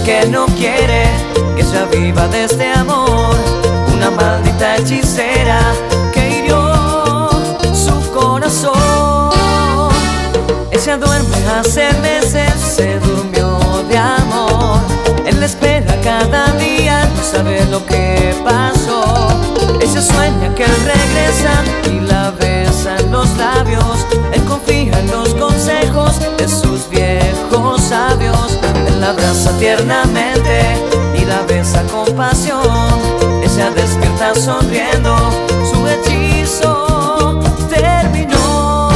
que no quiere que ella viva de este amor. Una maldita hechicera que hirió su corazón. Ella duerme hace meses, se durmió de amor. Él la espera cada día, no sabe lo que pasó. Ella sueña que él regresa y la besa en los labios. Él confía en los consejos de sus viejos sabios. Él la abraza tiernamente y la besa con pasión. Ella despierta sonriendo, su hechizo terminó.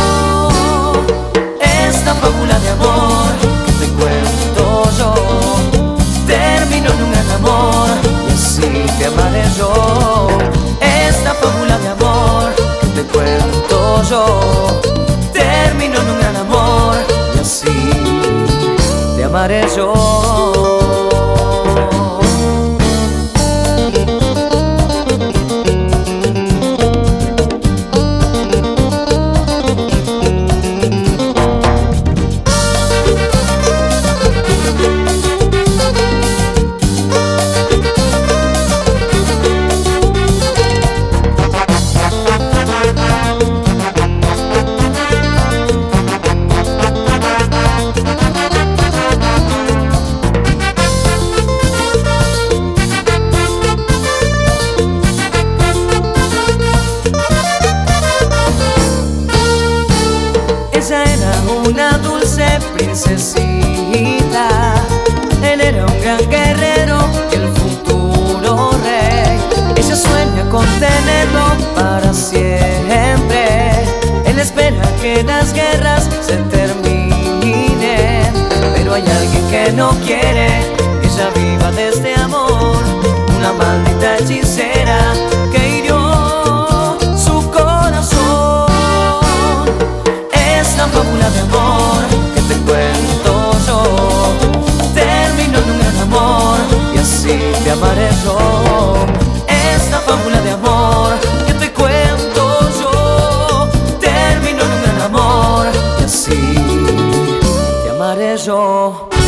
Esta fábula de amor que te cuento yo terminó en un gran amor, y así te amaré yo. Esta fábula de amor que te cuento yo terminó en un gran amor, y así te amaré yo. Ella era una dulce princesita, él era un gran guerrero, el futuro rey. Ella sueña con tenerlo para siempre. Él espera que las guerras se terminen, pero hay alguien que no quiere que ella viva de este amor. Una maldita hechicera que hirió su corazón. Esta fábula de amor que te cuento yo terminó en un gran amor, y así te amaré yo. Esta fábula de amor que te cuento yo terminó en un gran amor, y así te amaré yo.